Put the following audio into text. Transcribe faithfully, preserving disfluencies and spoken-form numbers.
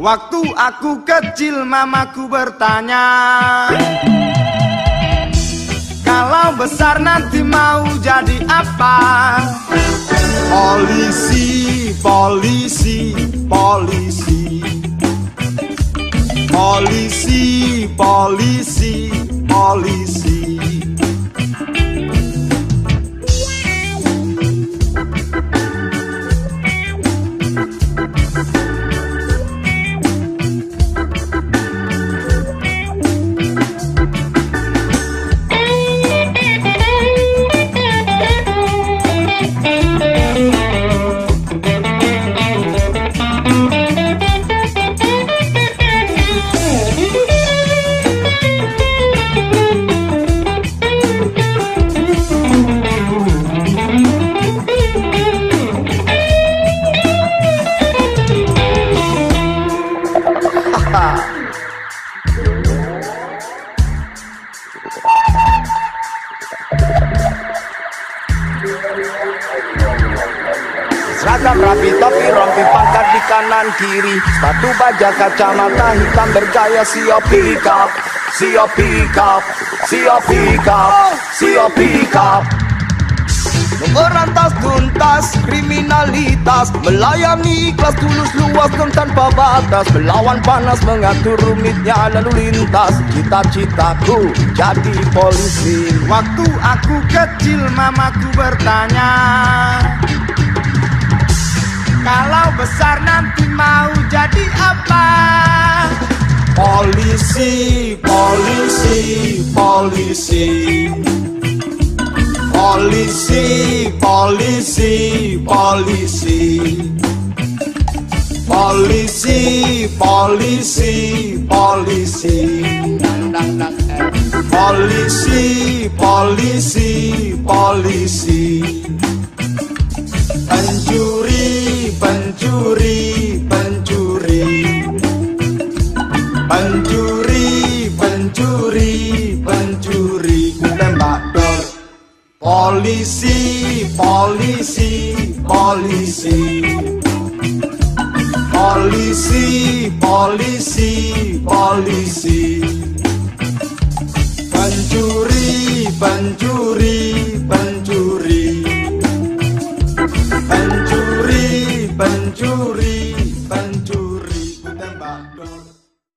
Waktu aku kecil mamaku bertanya, kalau besar nanti mau jadi apa? Polisi, polisi, polisi. Polisi, polisi, polisi. Seragam rapi topi rompi pangkat di kanan kiri, sepatu baja kacamata hitam bergaya siap pick up, siap pick up, siap pick up, siap pick up. Memberantas tuntas kriminalitas, melayani ikhlas tulus luas dan tanpa batas, melawan panas mengatur rumitnya lalu lintas. Cita-citaku jadi polisi. Waktu aku kecil mamaku bertanya, kalau besar nanti mau jadi apa? Polisi, polisi, polisi. Polisi, polisi, polisi. Polisi, polisi, polisi. Polisi, polisi, polisi. Pencuri, pencuri, pencuri. Pencuri, pencuri, pencuri. Tembak dor. Polisi, polisi, polisi. Polisi, polisi, polisi. Pencuri, pencuri, pencuri. Pencuri, pencuri, pencuri. Tembak dor.